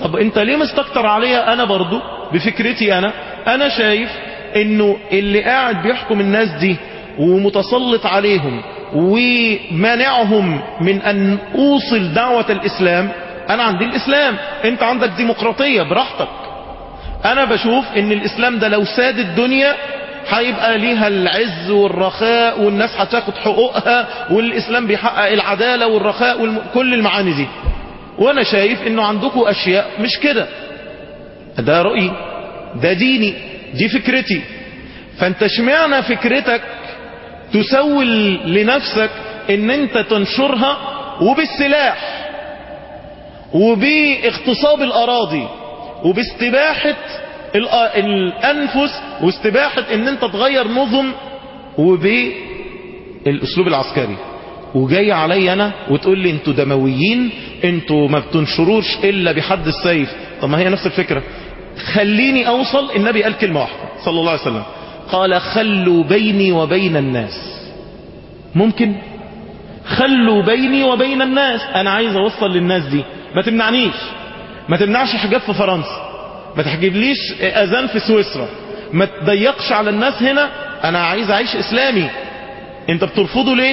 طب انت ليه مستكتر عليا انا برضو بفكرتي انا شايف انه اللي قاعد بيحكم الناس دي ومتسلط عليهم ومانعهم من ان اوصل دعوة الاسلام، انا عندي الاسلام، انت عندك ديمقراطية براحتك. انا بشوف ان الاسلام ده لو ساد الدنيا هيبقى ليها العز والرخاء والناس هتاخد حقوقها، والاسلام بيحقق العدالة والرخاء كل المعاني دي. وانا شايف انه عندكم اشياء مش كده. ده رأيي، ده ديني، دي فكرتي. فانت اشمعنى فكرتك تسول لنفسك ان انت تنشرها وبالسلاح وباغتصاب الاراضي وباستباحة الانفس واستباحة ان انت تغير نظم وبالاسلوب العسكري، وجاي علي انا وتقول لي انتوا دمويين، انتوا ما بتنشروش الا بحد السيف. طب ما هي نفس الفكرة. خليني اوصل. النبي قال كلمة واحدة صلى الله عليه وسلم، قال خلوا بيني وبين الناس. ممكن خلوا بيني وبين الناس، انا عايز اوصل للناس دي. ما تمنعنيش، ما تمنعش حجاب في فرنسا، ما تحجبليش اذان في سويسرا، ما تضيقش على الناس هنا. انا عايز اعيش اسلامي، انت بترفضه ليه؟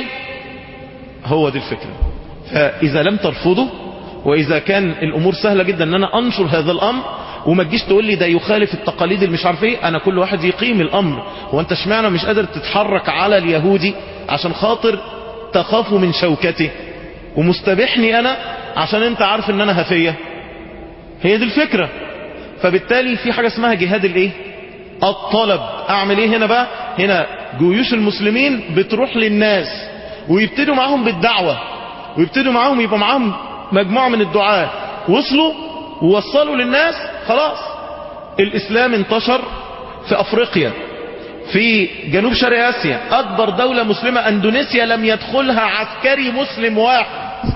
هو دي الفكرة. فاذا لم ترفضه، واذا كان الامور سهلة جدا ان انا انشر هذا الامر، وما تجيش تقول لي ده يخالف التقاليد اللي مش عارف ايه. انا كل واحد يقيم الامر. هو انت اشمعنى مش قادر تتحرك على اليهودي عشان خاطر تخافوا من شوكته، ومستبحني انا عشان انت عارف ان انا هفية؟ هي دي الفكرة. فبالتالي في حاجة اسمها جهاد الايه؟ الطلب. اعمل ايه هنا بقى؟ هنا جيوش المسلمين بتروح للناس ويبتدوا معاهم بالدعوة، ويبتدوا معاهم، يبقى معاهم مجموعة من الدعاة وصلوا ووصلوا للناس. خلاص الاسلام انتشر في افريقيا، في جنوب شرق اسيا. اكبر دولة مسلمة اندونيسيا لم يدخلها عسكري مسلم واحد.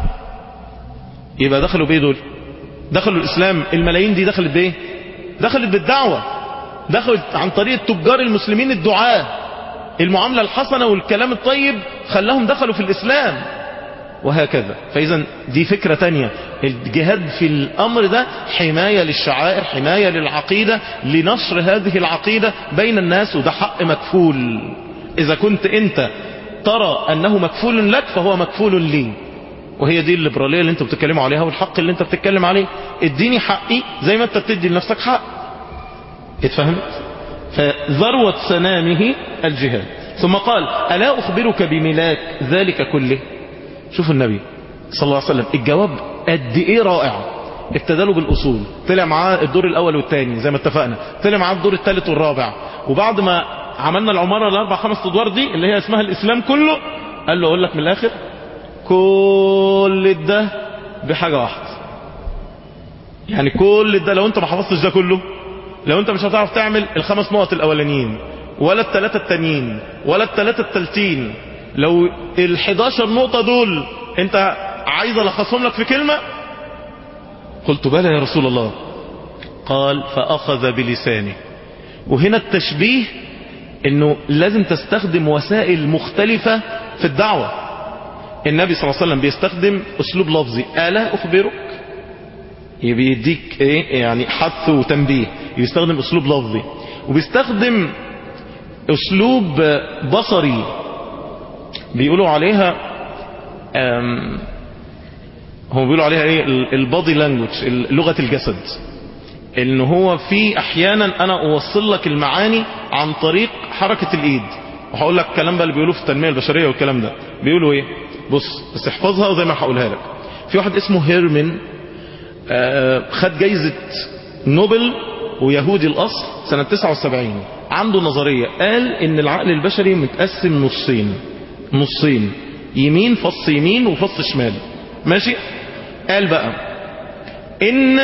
يبقى دخلوا بايه دول؟ دخلوا الاسلام. الملايين دي دخلت بايه؟ دخلت بالدعوة، دخلت عن طريق التجار المسلمين الدعاة. المعاملة الحسنة والكلام الطيب خلاهم دخلوا في الاسلام، وهكذا. فاذا دي فكرة تانية. الجهاد في الامر ده حماية للشعائر، حماية للعقيدة، لنشر هذه العقيدة بين الناس، وده حق مكفول. اذا كنت انت ترى انه مكفول لك فهو مكفول لي. وهي دي الليبرالية اللي انت بتتكلموا عليها، والحق اللي انت بتتكلم عليه. اديني حقي زي ما انت بتدي لنفسك حق. اتفهمت؟ فذروة سنامه الجهاد. ثم قال ألا أخبرك بملاك ذلك كله؟ شوف النبي صلى الله عليه وسلم الجواب قد ايه رائع. ابتداله بالاصول، طلع معاه الدور الاول والثاني زي ما اتفقنا، طلع معاه الدور الثالث والرابع، وبعد ما عملنا العمارة الاربع خمس ادوار دي اللي هي اسمها الاسلام كله، قال له اقول لك من الاخر كل ده بحاجة واحدة. يعني كل ده لو انت ما حفظتش ده كله، لو انت مش هتعرف تعمل الخمس نقط الاولانيين ولا الثلاثة التانيين ولا الثلاثة التالتين، لو ال11 نقطة دول انت عايز الخصهم لك في كلمة، قلت بلى يا رسول الله. قال فأخذ بلسانه. وهنا التشبيه انه لازم تستخدم وسائل مختلفة في الدعوة. النبي صلى الله عليه وسلم بيستخدم اسلوب لفظي، ألا أخبرك، بيديك ايه يعني حث وتنبيه. بيستخدم اسلوب لفظي، وبيستخدم اسلوب بصري بيقولوا عليها هم بيقولوا عليها ايه البادي لانجوج، لغة الجسد. ان هو في احيانا انا اوصل لك المعاني عن طريق حركة الايد. وهقول لك الكلام بقى اللي بيقولوه في التنمية البشرية والكلام ده. بيقولوا ايه؟ بص بس احفظها وزي ما هقولها لك. في واحد اسمه هيرمن خد جايزة نوبل ويهودي الاصل سنة 79. عنده نظرية، قال ان العقل البشري متقسم نصين، يمين فص يمين وفص شمال. ماشي؟ قال بقى ان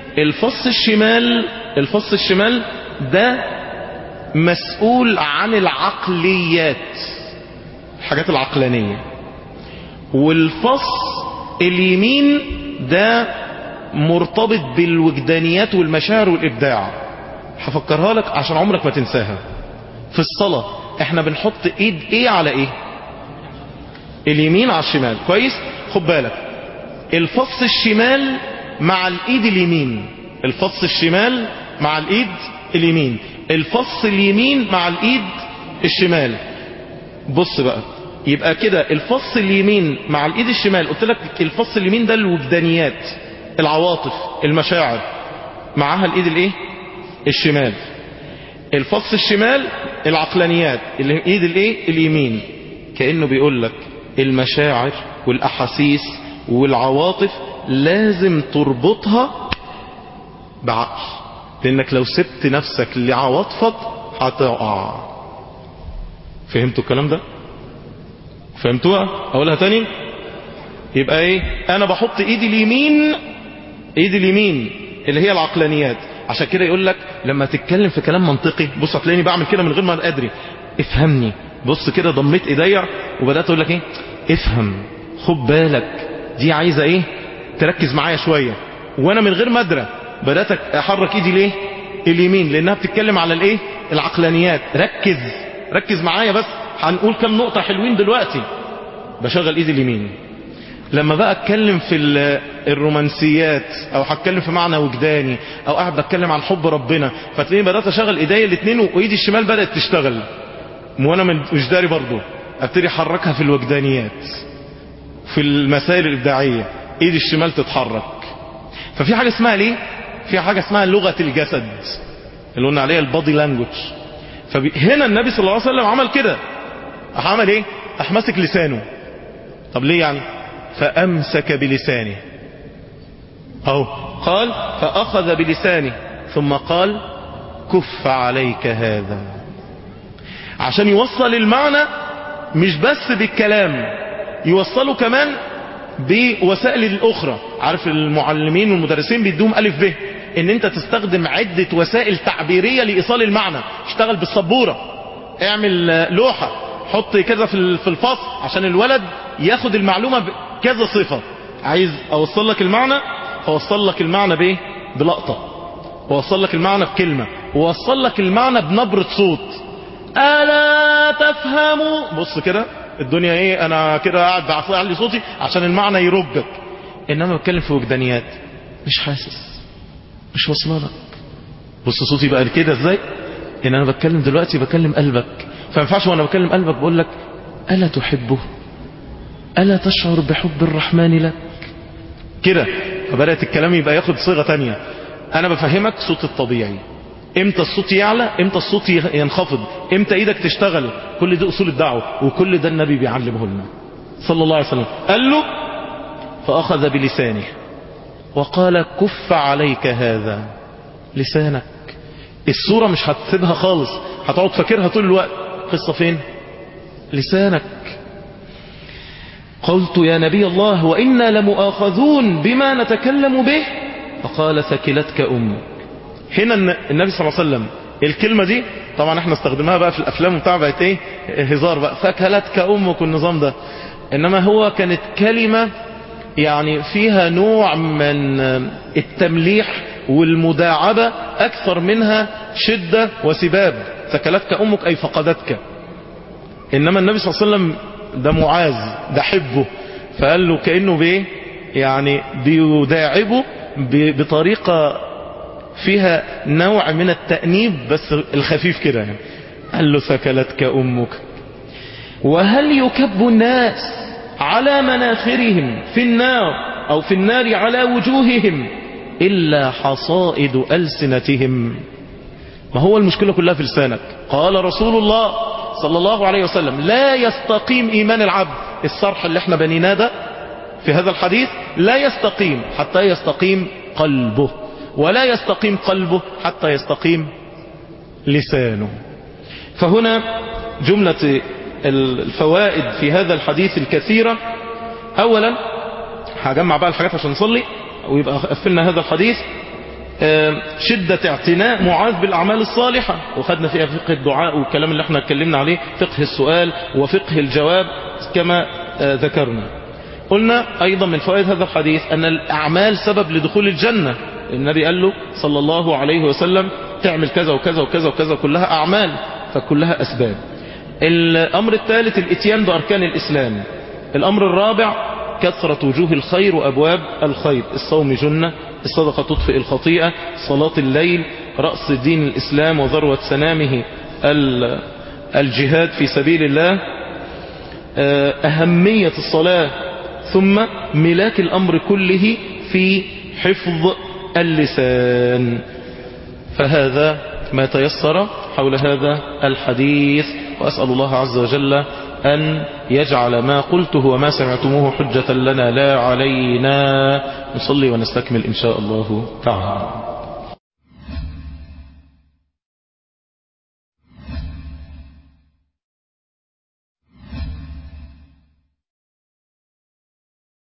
الفص الشمال ده مسؤول عن العقليات، الحاجات العقلانية، والفص اليمين ده مرتبط بالوجدانيات والمشاعر والإبداع. هفكرها لك عشان عمرك ما تنساها. في الصلاة احنا بنحط ايد ايه على ايه؟ اليمين على الشمال. كويس؟ خد بالك الفص الشمال مع الايد اليمين الفص الشمال مع الايد اليمين، الفص اليمين مع الايد الشمال. بص بقى، يبقى كده الفص اليمين مع الايد الشمال، قلت لك الفص اليمين ده الوجدانيات، العواطف، المشاعر، معاها الايد الايه الشمال. الفص الشمال العقلانيات، الايد الايه اليمين. كأنه بيقول لك المشاعر والاحاسيس والعواطف لازم تربطها بعقل، لانك لو سبت نفسك لعواطفك هتقع. فهمتوا الكلام ده؟ فهمتوها؟ اقولها تاني. يبقى ايه؟ انا بحط ايدي اليمين، ايدي اليمين اللي هي العقلانيات. عشان كده يقول لك لما تتكلم في كلام منطقي، بص هتلاقيني بعمل كده من غير ما ادري، افهمني. بص كده ضميت ايديا وبدات اقول لك ايه، افهم، خد بالك، دي عايزه ايه، تركز معايا شويه. وانا من غير ما ادري بدات احرك ايدي ليه اليمين، لانها بتتكلم على الايه العقلانيات. ركز ركز معايا بس، هنقول كم نقطه حلوين دلوقتي. بشغل ايدي اليمين. لما بقى اتكلم في الرومانسيات، او هتكلم في معنى وجداني، او قاعد بتكلم عن حب ربنا، فتلاقيني بدات اشغل ايديا الاثنين، وايدي الشمال بدات تشتغل وانا مش داري برضه، ابتدي احركها في الوجدانيات، في المسائل الابداعيه، ايدي الشمال تتحرك. ففي حاجه اسمها ليه، في حاجه اسمها لغه الجسد اللي قلنا عليها البادي لانجوج. فهنا النبي صلى الله عليه وسلم عمل كده. عمل ايه؟ ماسك لسانه. طب ليه يعني؟ فامسك بلسانه، اهو قال فاخذ بلسانه ثم قال كف عليك هذا، عشان يوصل المعنى مش بس بالكلام، يوصله كمان بوسائل الاخرى. عارف المعلمين والمدرسين بيدوهم الف ب، ان انت تستخدم عدة وسائل تعبيرية لايصال المعنى. اشتغل بالسبورة، اعمل لوحة، حط كذا في الفصل عشان الولد ياخد المعلومة بكذا صفة. عايز اوصل لك المعنى، فوصل لك المعنى بايه؟ بلقطة، ووصل لك المعنى بكلمة، ووصل لك المعنى بنبرة صوت. ألا تفهموا؟ بص كده الدنيا ايه، انا كده قاعد بعلي صوتي عشان المعنى يربك. انما بتكلم في وجدانيات، مش حاسس، مش واصله لك. بص صوتي بقى كده ازاي، ان انا بتكلم دلوقتي بكلم قلبك. فما ينفعش وانا بكلم قلبك بقول لك الا تحبه، الا تشعر بحب الرحمن لك كده. فبدأت الكلام يبقى ياخد صيغة تانية. انا بفهمك صوت الطبيعي، امتى الصوت يعلى، امتى الصوت ينخفض، امتى ايدك تشتغل. كل دي اصول الدعوة، وكل ده النبي بيعلمه لنا صلى الله عليه وسلم. قال له فاخذ بلسانه وقال كف عليك هذا. لسانك، الصورة مش هتسيبها خالص، هتقعد فاكرها طول الوقت. قصة فين؟ لسانك. قلت يا نبي الله وإنا لمؤاخذون بما نتكلم به، فقال ثكلتك أمك. هنا النبي صلى الله عليه وسلم الكلمة دي طبعا احنا استخدمها بقى في الأفلام وبتاع، بقت ايه، هزار بقى، ثكلتك أمك والنظام ده. إنما هو كانت كلمة يعني فيها نوع من التمليح والمداعبة أكثر منها شدة وسباب. ثكلتك أمك أي فقدتك. إنما النبي صلى الله عليه وسلم ده معاذ، ده حبه، فقال له كأنه بيه يعني بيداعبه بطريقة فيها نوع من التأنيب بس الخفيف كده يعني. قال له ثكلتك أمك. وهل يكب الناس على مناخرهم في النار أو في النار على وجوههم إلا حصائد ألسنتهم؟ ما هو المشكلة كلها في لسانك. قال رسول الله صلى الله عليه وسلم لا يستقيم إيمان العبد. الصرح اللي احنا بنيناه ده في هذا الحديث لا يستقيم حتى يستقيم قلبه، ولا يستقيم قلبه حتى يستقيم لسانه. فهنا جملة الفوائد في هذا الحديث الكثيرة. أولا هجمع بقى الحاجات عشان نصلي ويبقى قفلنا هذا الحديث. شدة اعتناء معاذ بالأعمال الصالحة، وخدنا فيها فقه الدعاء والكلام اللي احنا اتكلمنا عليه، فقه السؤال وفقه الجواب كما ذكرنا. قلنا أيضا من فوائد هذا الحديث أن الأعمال سبب لدخول الجنة. النبي قال له صلى الله عليه وسلم تعمل كذا وكذا وكذا وكذا، كلها أعمال، فكلها أسباب. الأمر الثالث الاتيان بأركان الإسلام. الأمر الرابع كثرة وجوه الخير وأبواب الخير. الصوم جنة، الصدقة تطفئ الخطيئة، صلاة الليل رأس دين الإسلام وذروة سنامه الجهاد في سبيل الله، أهمية الصلاة، ثم ملاك الأمر كله في حفظ اللسان. فهذا ما تيسر حول هذا الحديث، وأسأل الله عز وجل أن يجعل ما قلته وما سمعتموه حجة لنا لا علينا. نصلي ونستكمل إن شاء الله تعالى.